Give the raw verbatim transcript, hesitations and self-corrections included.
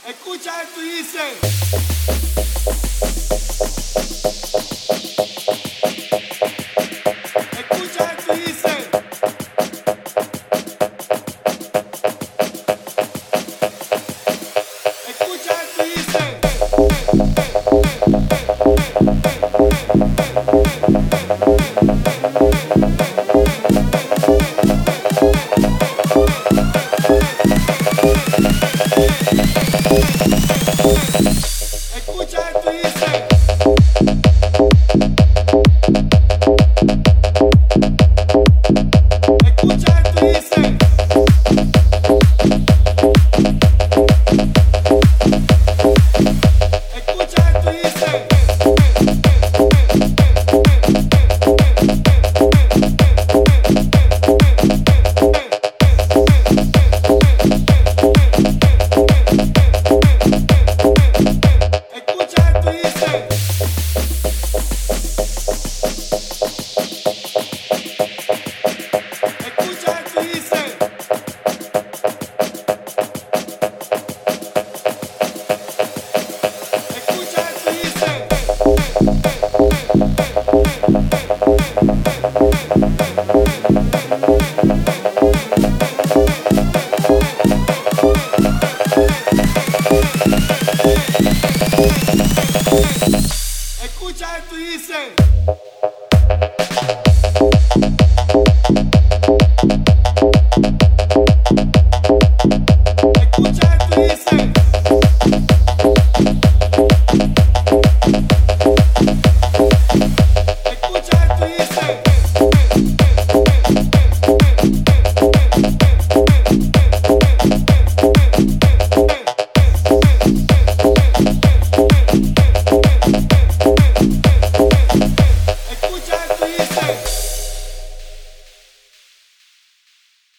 Escucha esto y dice. Escucha esto y dice. Escucha esto y dice. Escucha esto y dice. Escucha esto y dice. Escucha esto y dice. Escucha esto y dice. Escucha esto y dice. Escucha esto y dice.